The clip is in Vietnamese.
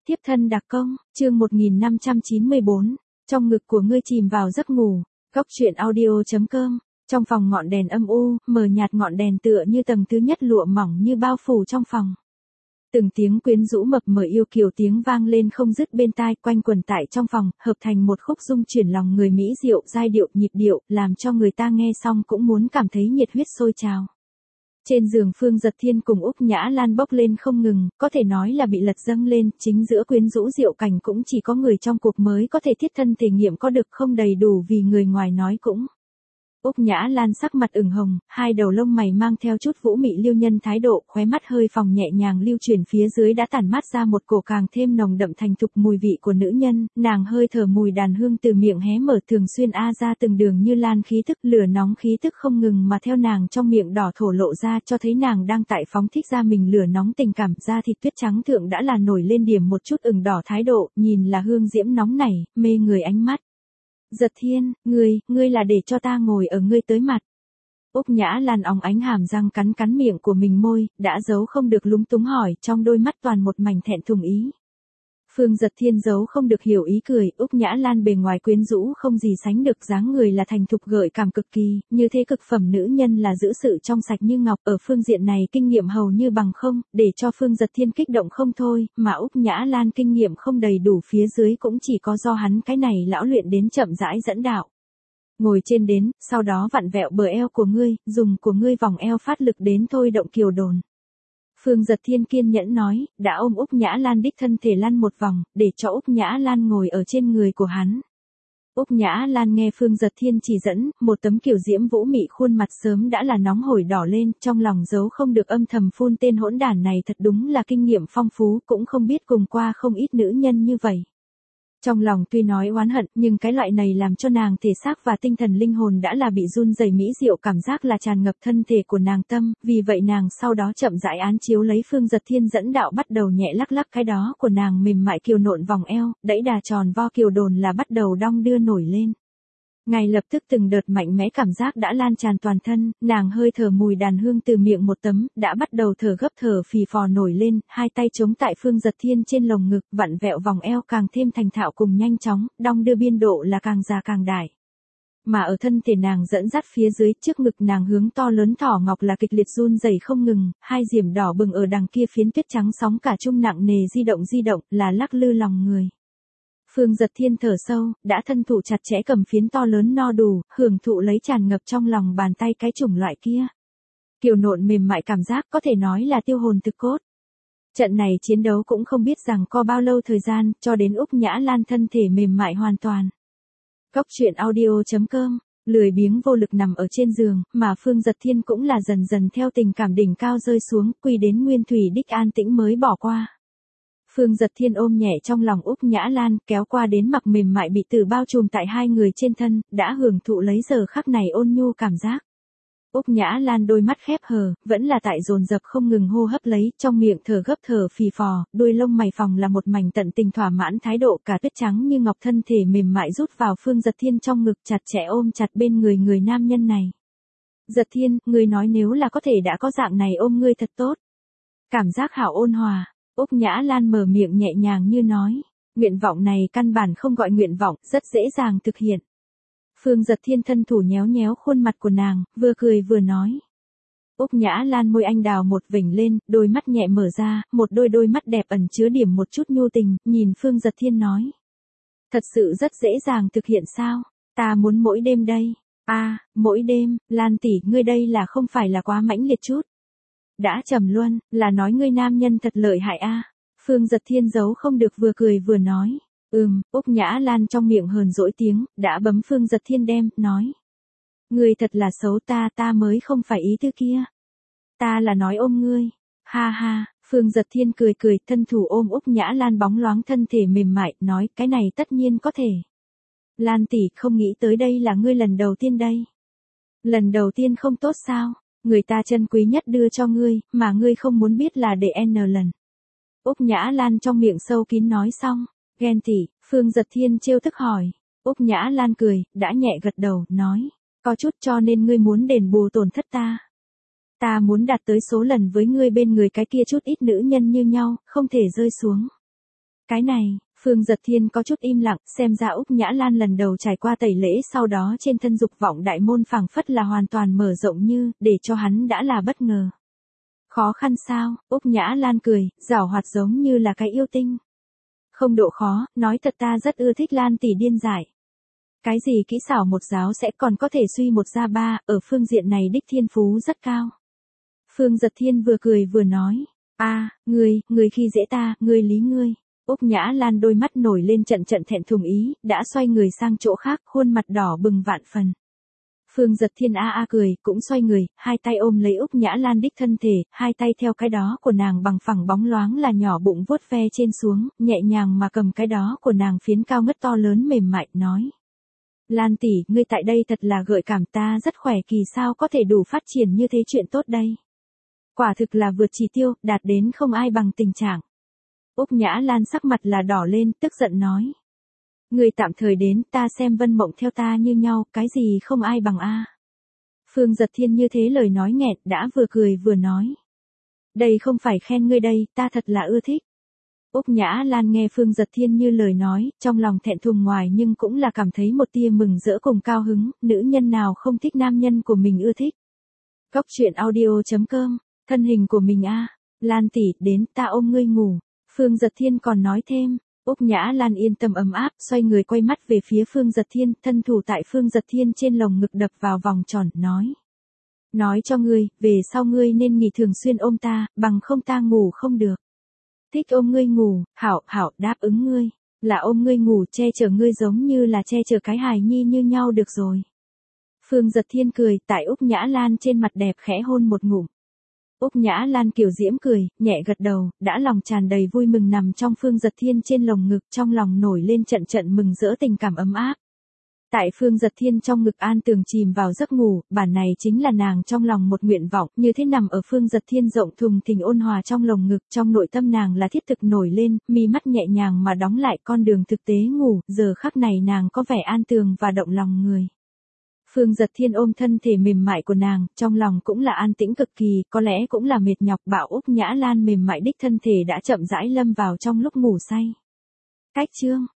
Tiếp thân đặc công, chương 1594, trong ngực của ngươi chìm vào giấc ngủ, góc truyện audio.com, trong phòng ngọn đèn âm u, mờ nhạt ngọn đèn tựa như tầng thứ nhất lụa mỏng như bao phủ trong phòng. Từng tiếng quyến rũ mập mờ yêu kiều tiếng vang lên không dứt bên tai quanh quẩn tại trong phòng, hợp thành một khúc rung chuyển lòng người mỹ diệu giai điệu nhịp điệu, làm cho người ta nghe xong cũng muốn cảm thấy nhiệt huyết sôi trào. Trên giường Phương Dật Thiên cùng Úc Nhã Lan bốc lên không ngừng, có thể nói là bị lật dâng lên, chính giữa quyến rũ diệu cảnh cũng chỉ có người trong cuộc mới có thể thiết thân thể nghiệm có được không đầy đủ vì người ngoài nói cũng. Úc Nhã Lan sắc mặt ửng hồng, hai đầu lông mày mang theo chút vũ mị liêu nhân thái độ, khóe mắt hơi phòng nhẹ nhàng lưu chuyển phía dưới đã tản mát ra một cổ càng thêm nồng đậm thành thục mùi vị của nữ nhân, nàng hơi thở mùi đàn hương từ miệng hé mở thường xuyên ra từng đường như lan khí thức, lửa nóng khí thức không ngừng mà theo nàng trong miệng đỏ thổ lộ ra cho thấy nàng đang tại phóng thích ra mình lửa nóng tình cảm da thịt tuyết trắng thượng đã là nổi lên điểm một chút ửng đỏ thái độ, nhìn là hương diễm nóng nảy, mê người ánh mắt. Dật Thiên, ngươi là để cho ta ngồi ở ngươi tới mặt. Úc Nhã Lan óng ánh hàm răng cắn miệng của mình môi, đã giấu không được lúng túng hỏi, trong đôi mắt toàn một mảnh thẹn thùng ý. Phương Dật Thiên giấu không được hiểu ý cười, Úc Nhã Lan bề ngoài quyến rũ không gì sánh được dáng người là thành thục gợi cảm cực kỳ, như thế cực phẩm nữ nhân là giữ sự trong sạch như ngọc, ở phương diện này kinh nghiệm hầu như bằng không, để cho Phương Dật Thiên kích động không thôi, mà Úc Nhã Lan kinh nghiệm không đầy đủ phía dưới cũng chỉ có do hắn cái này lão luyện đến chậm rãi dẫn đạo. Ngồi trên đến, sau đó vặn vẹo bờ eo của ngươi, dùng của ngươi vòng eo phát lực đến thôi động kiều đồn. Phương Dật Thiên kiên nhẫn nói, đã ôm Úc Nhã Lan đích thân thể lăn một vòng, để cho Úc Nhã Lan ngồi ở trên người của hắn. Úc Nhã Lan nghe Phương Dật Thiên chỉ dẫn, một tấm kiểu diễm vũ mị khuôn mặt sớm đã là nóng hổi đỏ lên, trong lòng giấu không được âm thầm phun tên hỗn đản này thật đúng là kinh nghiệm phong phú, cũng không biết cùng qua không ít nữ nhân như vậy. Trong lòng tuy nói oán hận, nhưng cái loại này làm cho nàng thể xác và tinh thần linh hồn đã là bị run rẩy mỹ diệu cảm giác là tràn ngập thân thể của nàng tâm, vì vậy nàng sau đó chậm rãi án chiếu lấy Phương Dật Thiên dẫn đạo bắt đầu nhẹ lắc lắc cái đó của nàng mềm mại kiều nộn vòng eo, đẫy đà tròn vo kiều đồn là bắt đầu đong đưa nổi lên. Ngay lập tức từng đợt mạnh mẽ cảm giác đã lan tràn toàn thân, nàng hơi thở mùi đàn hương từ miệng một tấm, đã bắt đầu thở gấp thở phì phò nổi lên, hai tay chống tại Phương Dật Thiên trên lồng ngực, vặn vẹo vòng eo càng thêm thành thạo cùng nhanh chóng, đong đưa biên độ là càng già càng đại. Mà ở thân thể nàng dẫn dắt phía dưới, trước ngực nàng hướng to lớn thỏ ngọc là kịch liệt run rẩy không ngừng, hai diểm đỏ bừng ở đằng kia phiến tuyết trắng sóng cả trung nặng nề di động, là lắc lư lòng người. Phương Dật Thiên thở sâu, đã thân thụ chặt chẽ cầm phiến to lớn no đủ, hưởng thụ lấy tràn ngập trong lòng bàn tay cái chủng loại kia. Kiều nộn mềm mại cảm giác có thể nói là tiêu hồn thực cốt. Trận này chiến đấu cũng không biết rằng có bao lâu thời gian, cho đến Úc Nhã Lan thân thể mềm mại hoàn toàn. Góc truyện audio.com, lười biếng vô lực nằm ở trên giường, mà Phương Dật Thiên cũng là dần dần theo tình cảm đỉnh cao rơi xuống, quy đến nguyên thủy đích an tĩnh mới bỏ qua. Phương Dật Thiên ôm nhẹ trong lòng Úc Nhã Lan, kéo qua đến mặc mềm mại bị tử bao trùm tại hai người trên thân, đã hưởng thụ lấy giờ khắc này ôn nhu cảm giác. Úc Nhã Lan đôi mắt khép hờ, vẫn là tại dồn dập không ngừng hô hấp lấy, trong miệng thở gấp thở phì phò, đuôi lông mày phồng là một mảnh tận tình thỏa mãn thái độ, cả tuyết trắng như ngọc thân thể mềm mại rút vào Phương Dật Thiên trong ngực chặt chẽ ôm chặt bên người nam nhân này. Dật Thiên, ngươi nói nếu là có thể đã có dạng này ôm ngươi thật tốt. Cảm giác hảo ôn hòa. Úc Nhã Lan mở miệng nhẹ nhàng như nói, nguyện vọng này căn bản không gọi nguyện vọng, rất dễ dàng thực hiện. Phương Dật Thiên thân thủ nhéo khuôn mặt của nàng, vừa cười vừa nói. Úc Nhã Lan môi anh đào một vểnh lên, đôi mắt nhẹ mở ra, một đôi mắt đẹp ẩn chứa điểm một chút nhu tình, nhìn Phương Dật Thiên nói. Thật sự rất dễ dàng thực hiện sao, ta muốn mỗi đêm đây. Mỗi đêm, Lan tỷ ngươi đây là không phải là quá mãnh liệt chút. Đã trầm luân, là nói ngươi nam nhân thật lợi hại Phương Dật Thiên giấu không được vừa cười vừa nói. Úc Nhã Lan trong miệng hờn dỗi tiếng, đã bấm Phương Dật Thiên đem, nói. Ngươi thật là xấu ta mới không phải ý tư kia. Ta là nói ôm ngươi. Ha ha, Phương Dật Thiên cười, thân thủ ôm Úc Nhã Lan bóng loáng thân thể mềm mại, nói, cái này tất nhiên có thể. Lan tỷ, không nghĩ tới đây là ngươi lần đầu tiên đây. Lần đầu tiên không tốt sao? Người ta chân quý nhất đưa cho ngươi, mà ngươi không muốn biết là để n lần. Úc Nhã Lan trong miệng sâu kín nói xong, ghen tị, Phương Dật Thiên trêu tức hỏi. Úc Nhã Lan cười, đã nhẹ gật đầu, nói, có chút cho nên ngươi muốn đền bù tổn thất ta. Ta muốn đạt tới số lần với ngươi bên người cái kia chút ít nữ nhân như nhau, không thể rơi xuống. Cái này, Phương Giật Thiên có chút im lặng, xem ra Úc Nhã Lan lần đầu trải qua tẩy lễ sau đó trên thân dục vọng đại môn phảng phất là hoàn toàn mở rộng như, để cho hắn đã là bất ngờ. Khó khăn sao, Úc Nhã Lan cười, giảo hoạt giống như là cái yêu tinh. Không độ khó, nói thật ta rất ưa thích Lan tỷ điên dại. Cái gì kỹ xảo một giáo sẽ còn có thể suy một ra ba, ở phương diện này đích thiên phú rất cao. Phương Giật Thiên vừa cười vừa nói, ngươi khi dễ ta, ngươi lý ngươi. Úc Nhã Lan đôi mắt nổi lên trận trận thẹn thùng ý, đã xoay người sang chỗ khác, khuôn mặt đỏ bừng vạn phần. Phương Giật Thiên cười, cũng xoay người, hai tay ôm lấy Úc Nhã Lan đích thân thể, hai tay theo cái đó của nàng bằng phẳng bóng loáng là nhỏ bụng vuốt ve trên xuống, nhẹ nhàng mà cầm cái đó của nàng phiến cao ngất to lớn mềm mại, nói. Lan tỷ, ngươi tại đây thật là gợi cảm, ta rất khỏe, kỳ sao có thể đủ phát triển như thế, chuyện tốt đây. Quả thực là vượt chỉ tiêu, đạt đến không ai bằng tình trạng. Úc Nhã Lan sắc mặt là đỏ lên, tức giận nói. Người tạm thời đến, ta xem Vân Mộng theo ta như nhau, cái gì không ai bằng a. Phương Giật Thiên như thế lời nói nghẹn, đã vừa cười vừa nói. Đây không phải khen ngươi đây, ta thật là ưa thích. Úc Nhã Lan nghe Phương Giật Thiên như lời nói, trong lòng thẹn thùng ngoài nhưng cũng là cảm thấy một tia mừng rỡ cùng cao hứng, nữ nhân nào không thích nam nhân của mình ưa thích. Cóc truyện audio.com, thân hình của mình Lan tỷ, đến, ta ôm ngươi ngủ. Phương Giật Thiên còn nói thêm, Úc Nhã Lan yên tâm ấm áp, xoay người quay mắt về phía Phương Giật Thiên, thân thủ tại Phương Giật Thiên trên lồng ngực đập vào vòng tròn, nói. Nói cho ngươi, về sau ngươi nên nghỉ thường xuyên ôm ta, bằng không ta ngủ không được. Thích ôm ngươi ngủ, hảo, đáp ứng ngươi, là ôm ngươi ngủ che chở ngươi giống như là che chở cái hài nhi như nhau được rồi. Phương Giật Thiên cười, tại Úc Nhã Lan trên mặt đẹp khẽ hôn một ngụm. Úc Nhã Lan kiểu diễm cười, nhẹ gật đầu, đã lòng tràn đầy vui mừng nằm trong Phương Giật Thiên trên lồng ngực, trong lòng nổi lên trận trận mừng rỡ tình cảm ấm áp. Tại Phương Giật Thiên trong ngực an tường chìm vào giấc ngủ, bản này chính là nàng trong lòng một nguyện vọng, như thế nằm ở Phương Giật Thiên rộng thùng thình ôn hòa trong lồng ngực, trong nội tâm nàng là thiết thực nổi lên, mi mắt nhẹ nhàng mà đóng lại con đường thực tế ngủ, giờ khắc này nàng có vẻ an tường và động lòng người. Phương Giật Thiên ôm thân thể mềm mại của nàng, trong lòng cũng là an tĩnh cực kỳ, có lẽ cũng là mệt nhọc, bảo Úc Nhã Lan mềm mại đích thân thể đã chậm rãi lâm vào trong lúc ngủ say. Cách chương